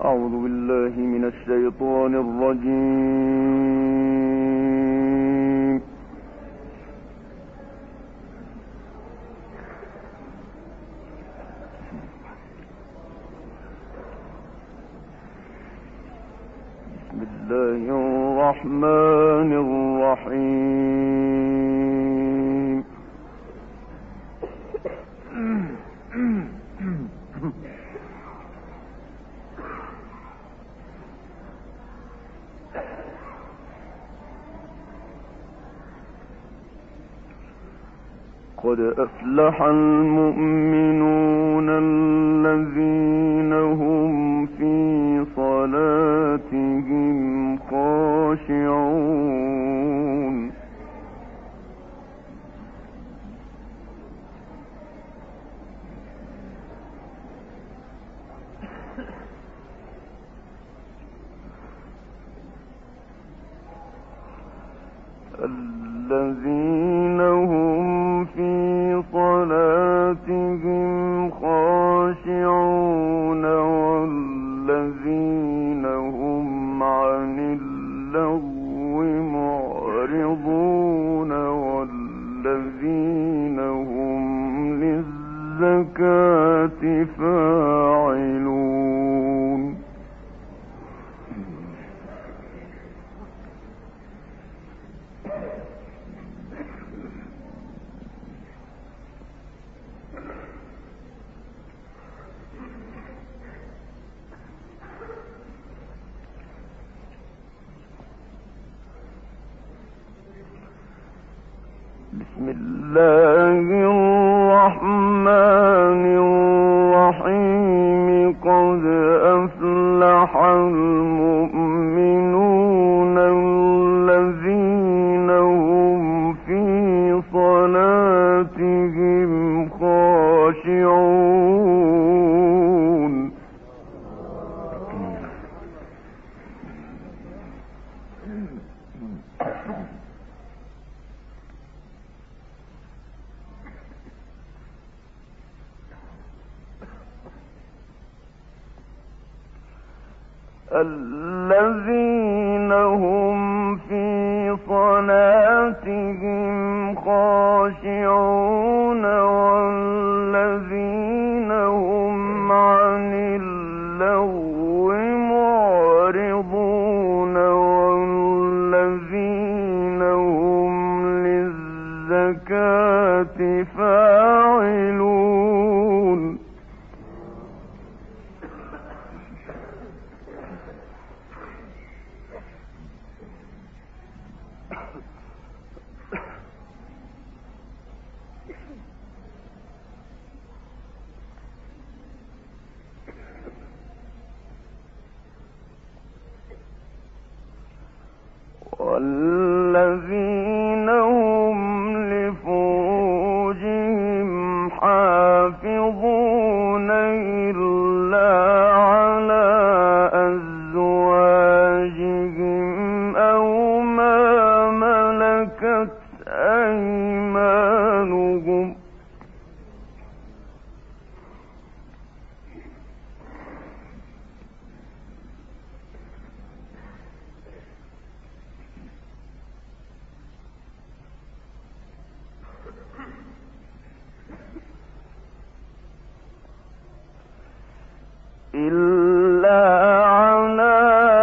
أعوذ بالله من الشيطان الرجيم. بسم الله الرحمن الرحيم. قد أفلح المؤمنون الذين هم في صلاتهم خاشعون. الذين هم في صلاتهم خاشعون والذين هم عن اللغو معرضون والذين هم للزكاة فاعلون. بسم الله الرحمن الرحيم. قد أفلح المؤمنون الذين هم في صلاتهم خاشعون. الذين هم في صلاتهم خاشعون والذين هم عن اللغو معرضون والذين هم للزكاة فاعلون. والذين هم لفروجهم حافظون إلا على أزواجهم أو ما ملكت أيمانهم. إلا على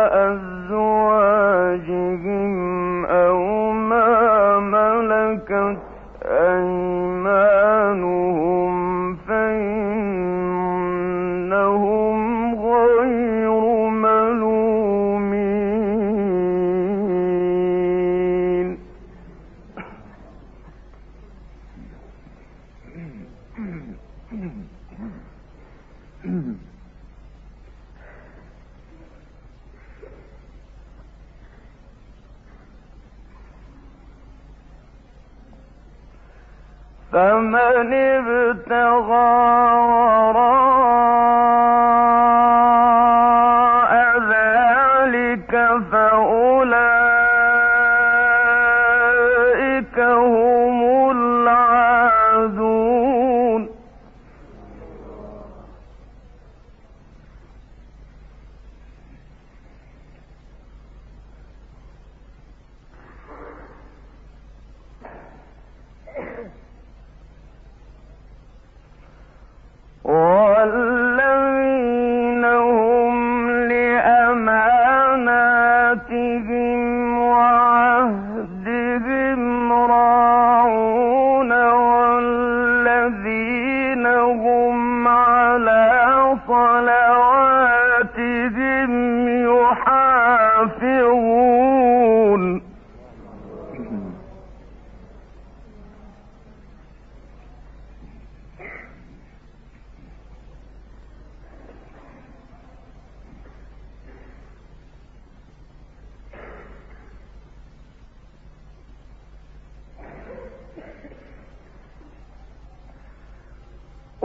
أزواجهم أو ما ملكت أيمانهم فإنهم غير ملومين. فمن ابتغى وراء ذلك فأولئك هم العادون.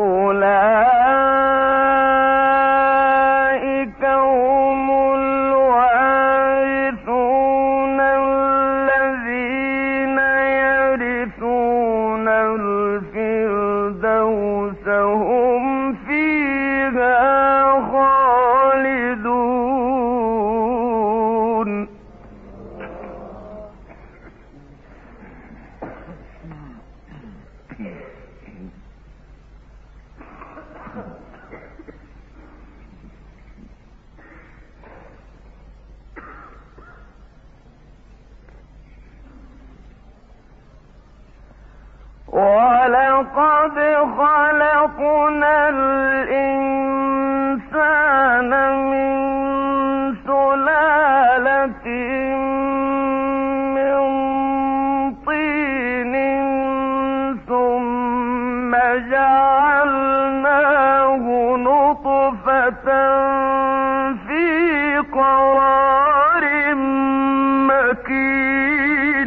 أولئك هم الوارثون الذين يرثون الفردوس هم فيها خالدون. ولقد خلقنا الإنسان من سلالة من طين ثم جعلناه نطفة في قرار مكين.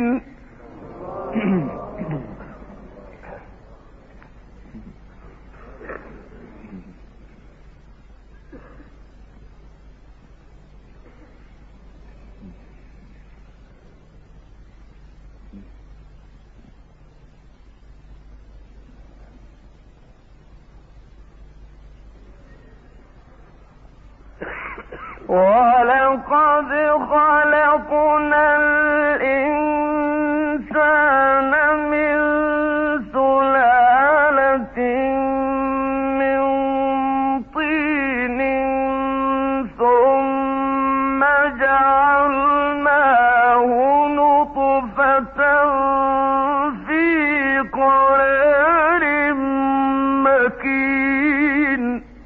ولقد خلقنا الإنسان من سلالة من طين ثم جعلناه نطفة في قرار مكين.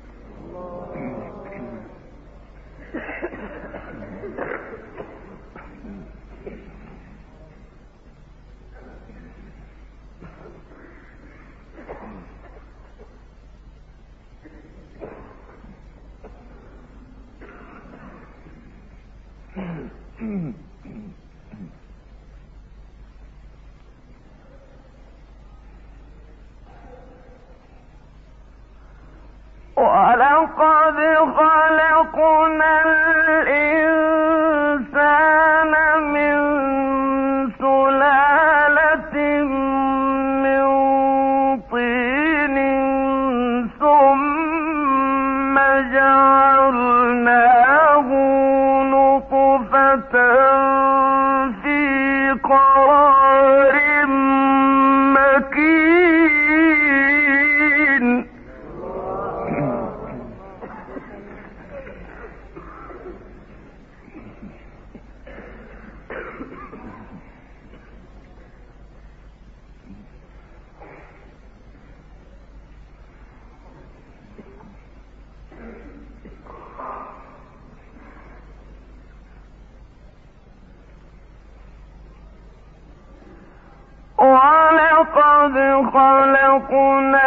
ولقد خلقنا الإنسان من سلالة من طين ثم جعلناه نطفة في قرار مكين. ولقد خلقنا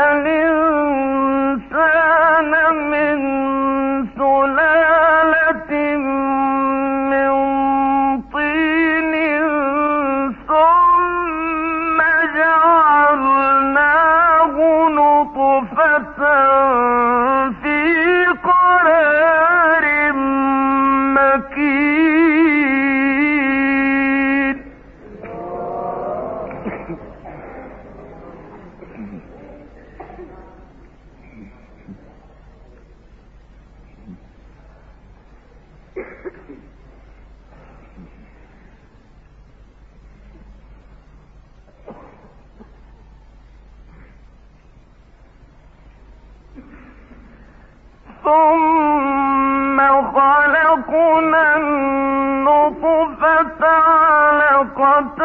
الإنسان من سلالة من طين ثم جعلناه نطفة في قرار مكين. ثم خلقنا النطفة علقة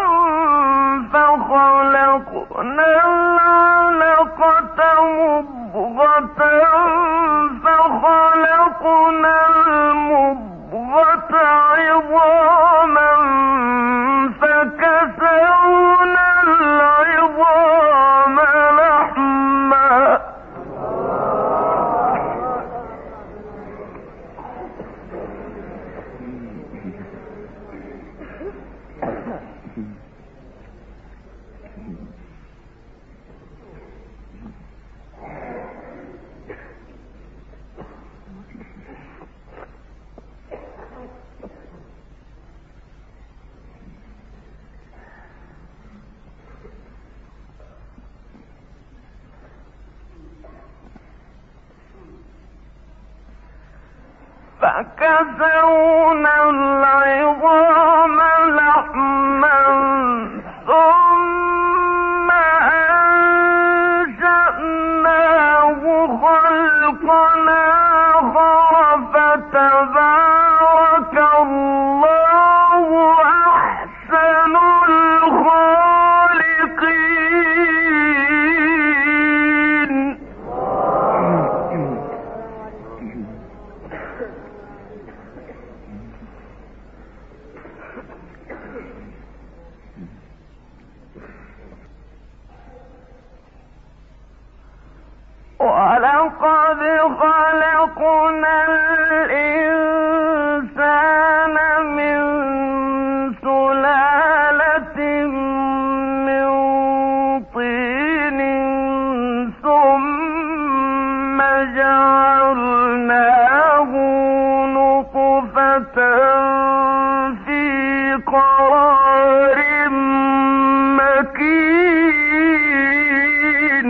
فخلقنا العلقة مضغة فخلقنا المضغة عظاما فكسونا العظام لحما. فكسونا العظام لحما ثم أنشأناه خلقا آخر فتبارك الله أحسن الخالقين. ولقد خلقنا الإنسان من سلالة من طين ثم جعلناه نطفة في قرار مكين.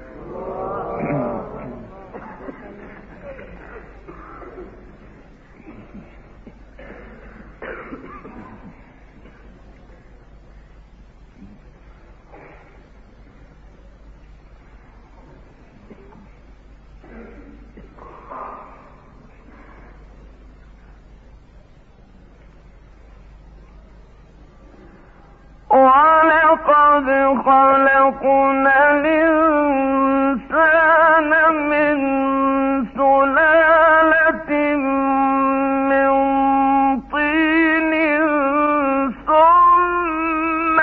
ولقد خلقنا الإنسان من سلالة من طين ثم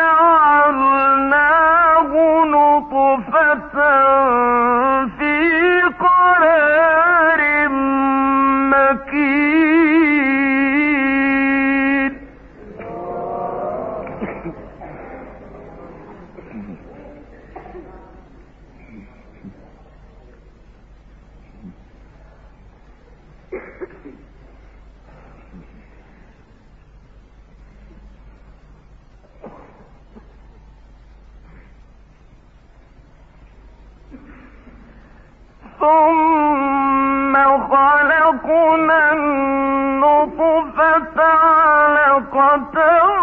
جعلناه نطفة في قرار مكين. ثم خلقنا النطفة علقة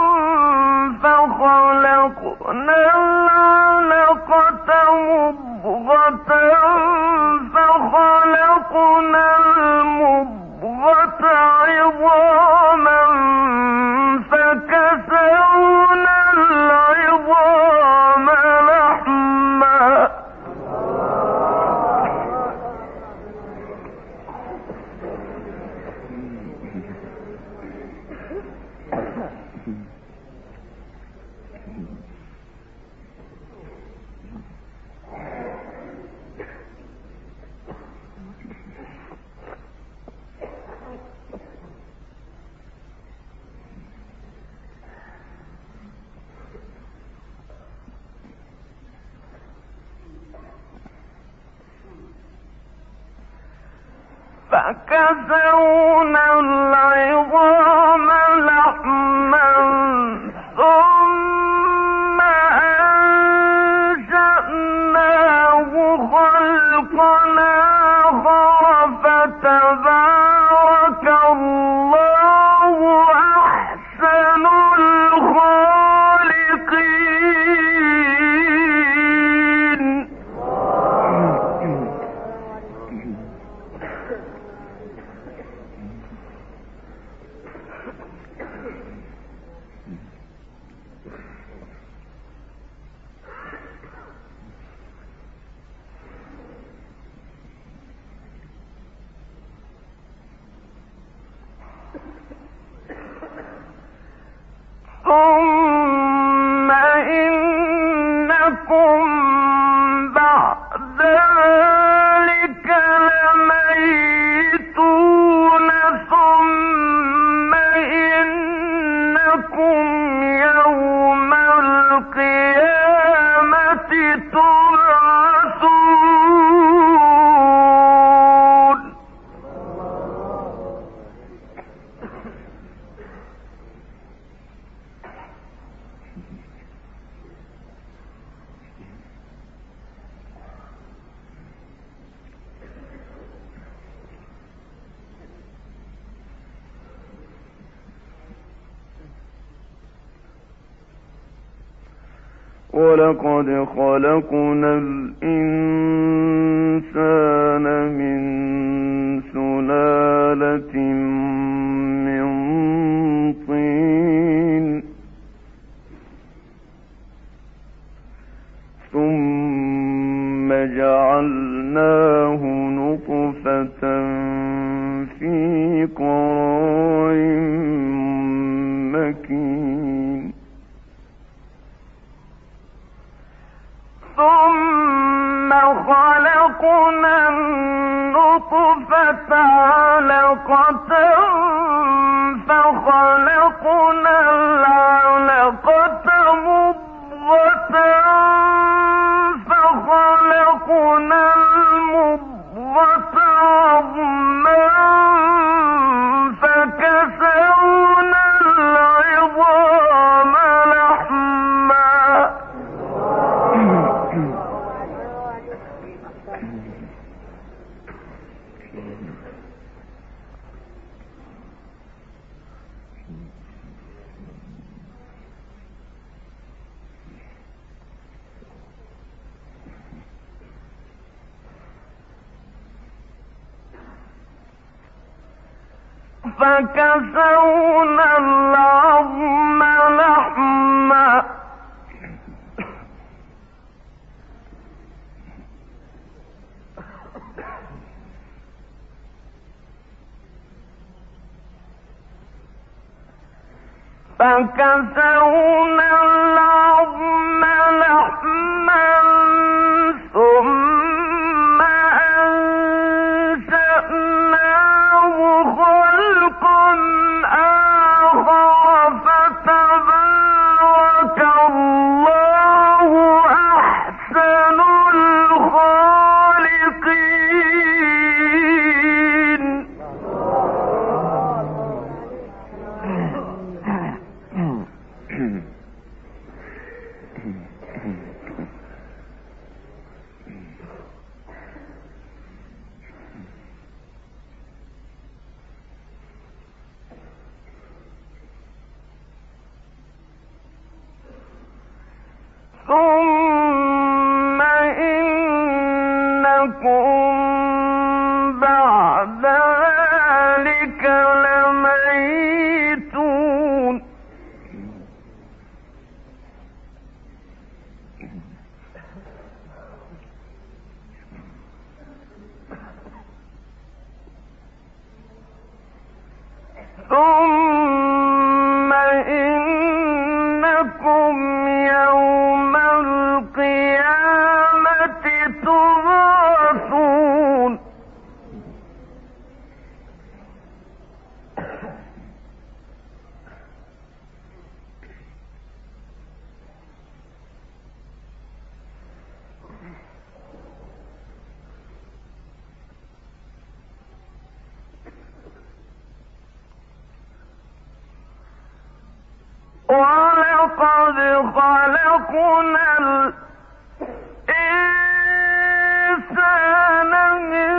فخلقنا العلقة مضغة فخلقنا المضغة عظاما فكسونا العظام لحما فكسونا العظام لحما ثم أنشأناه خلقا آخر فتبارك الله أحسن الخالقين. ثم إنكم بعد ذلك لميتون ثم إنكم يوم القيامة تبعثون. ولقد خلقنا الإنسان من سلالة من طين ثم جعلناه نطفة في قرار مكين ثم خلقنا النطفة علقة فخلقنا العلقة مضغة فخلقنا المضغة عظما فكسونا العظام لحما فكسونا العظم لحما ثم أنشأناه خلقا آخر فتبارك الله أحسن الخالقين. ثم إنكم بعد ذلك لميتون. ثم إنكم يوم القيامة تبعثون. ولقد خلقنا الإنسان من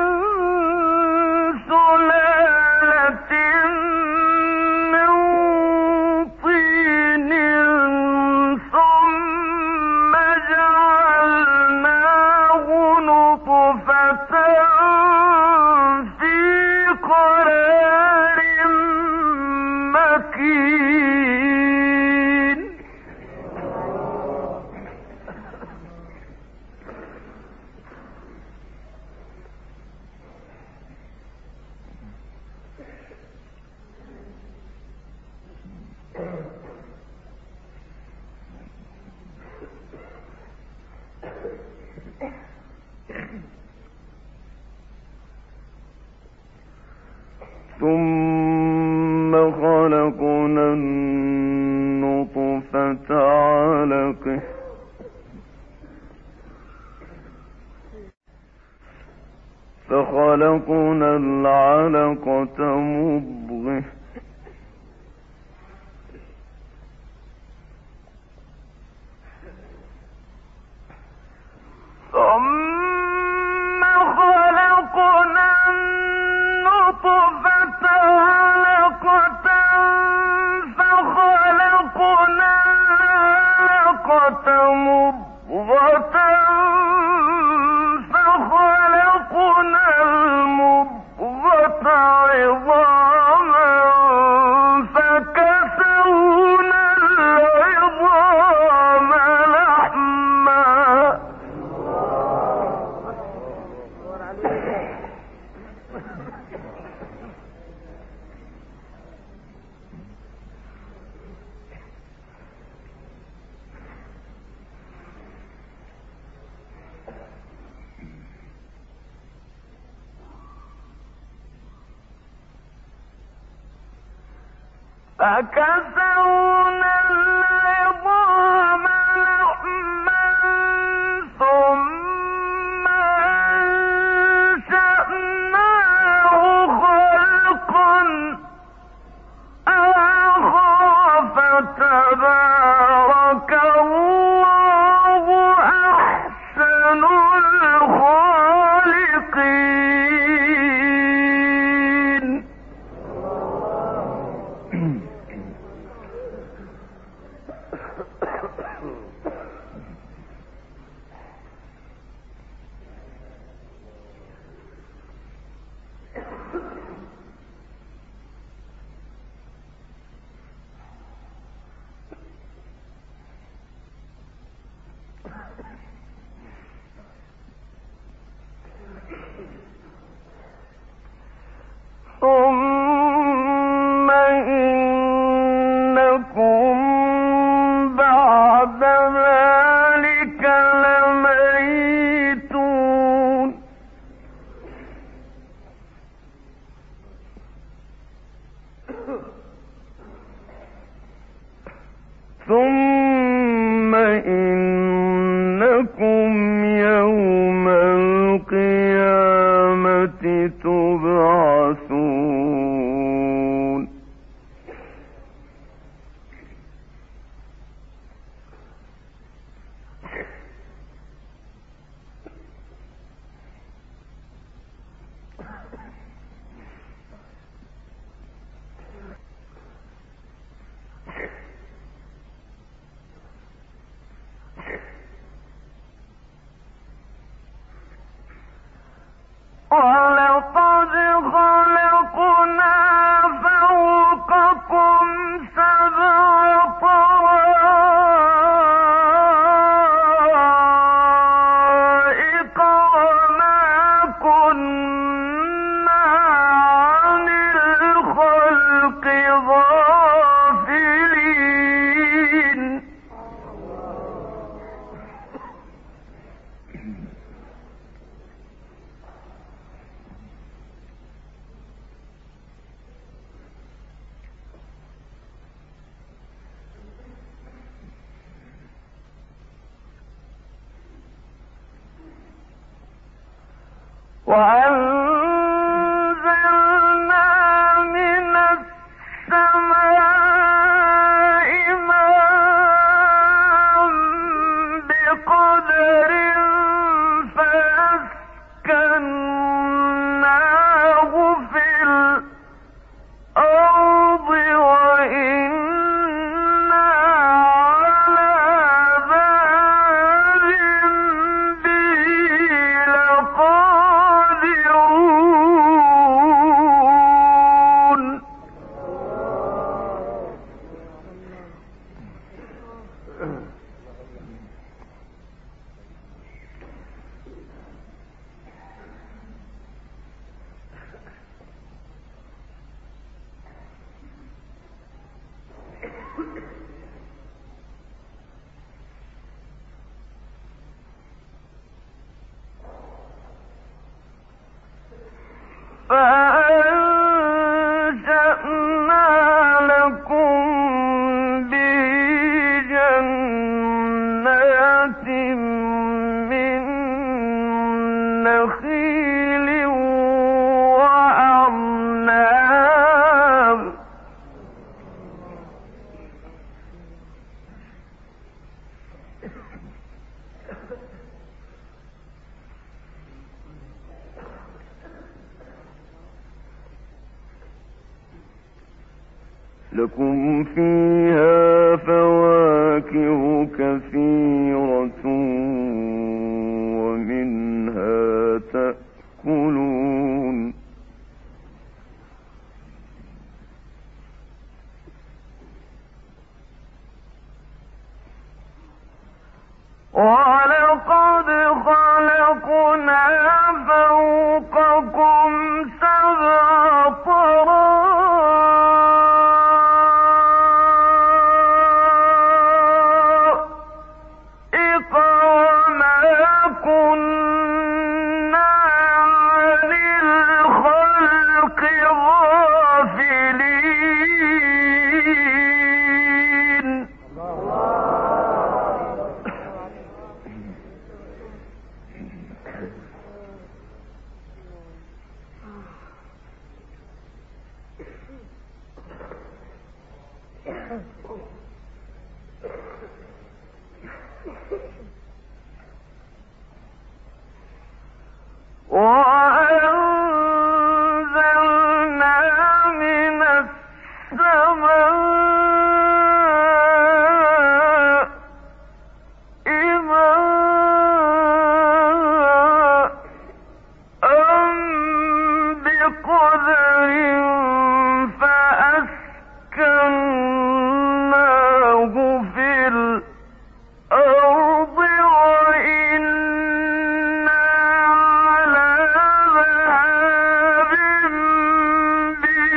سلالة من طين ثم جعلناه نطفة في قرار مكين. ثم خلقنا النطفة علقة فخلقنا العلقة مضغة ثم خلقنا النطفة علقة فخلقنا العلقة مضغة فخلقنا المضغة عظاما فكسونا العظام لحما فكسونا العظام لحما ثم أنشأناه خلقا آخر فتبارك الله أحسن الخالقين. ثم إنكم بعد ذلك لميتون. ثم إنكم يوم القيامة تبعثون. ولقد خلقنا فوقكم سبع طرائق وما كنا عن الخلق غافلين. وأنزلنا من السماء ماء بقدر فأسكناه في الأرض وإنا على ذهاب به لقادرون. فأنشأنا لكم به جنات من نخيل وأعناب لكم فيها فواكه كثيرة ولقد خلقنا فوقكم سبع طرائق وما كنا عن الخلق غافلين. وأنزلنا من السماء ماء بقدر فأسكناه في الأرض وإنا على ذهاب به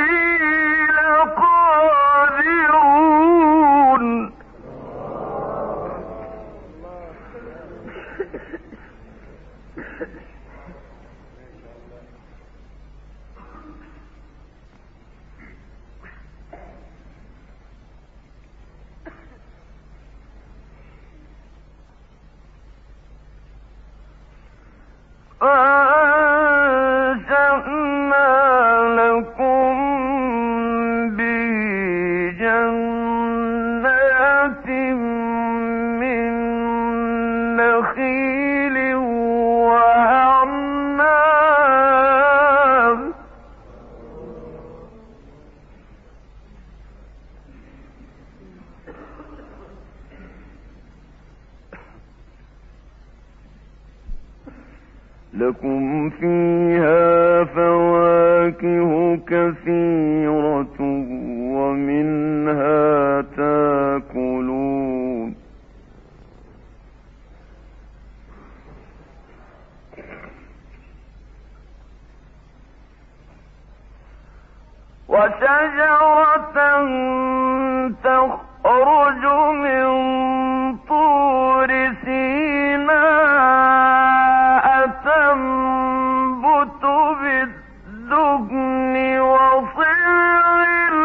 لقادرون. فأنشأنا لكم به جنات من نخيل وأعناب لكم فيها فواكه كثيرة ومنها تاكلون. وشجرة تخرج من طور سيناء تنبت بالدهن وصبغ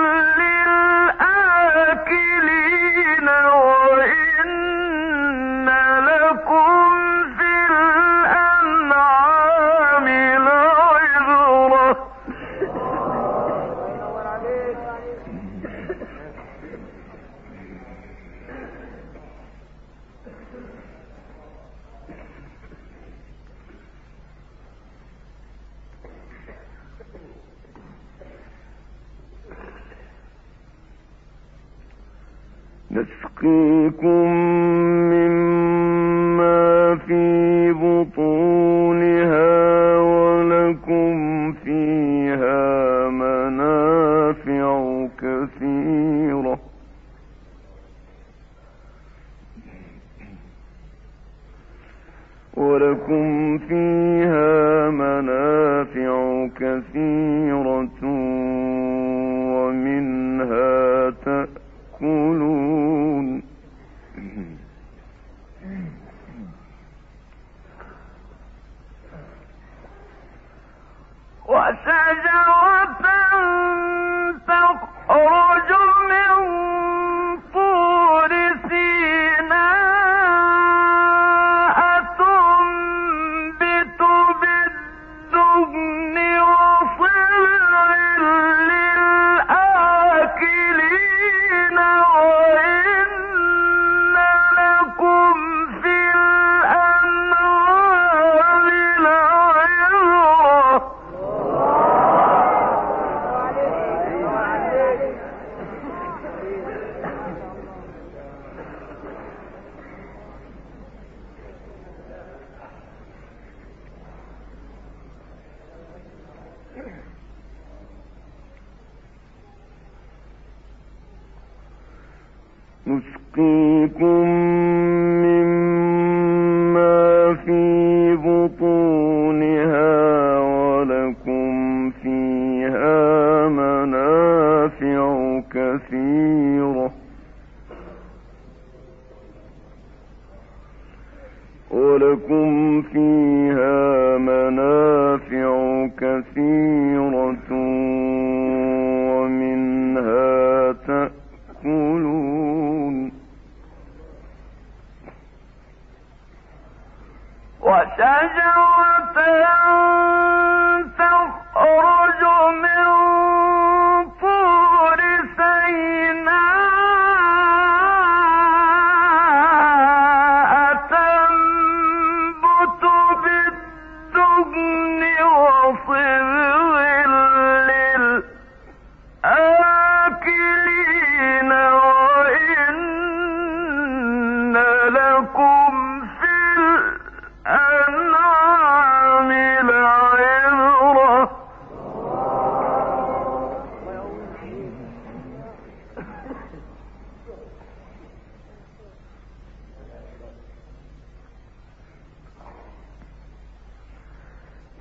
للآكلين وإن لكم في الأنعام لعبرة. نسقيكم مما في بطونها ولكم فيها منافع كثيرة ومنها تأكلون. وشجرة تخرج من طور سيناء تنبت بالدهن وصبغ للآكلين وإن لكم في الأنعام لعبرة. نسقيكم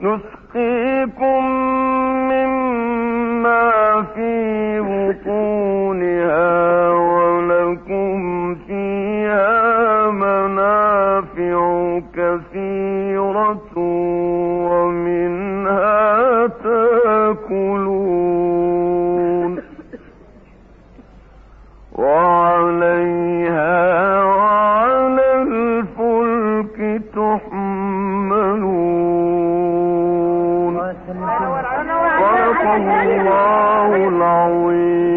تسقيكم مما في بطونها ولكم فيها منافع كثيرة ومنها تأكلون وعليها وعلى الفلك تحملون. صدق الله العظيم.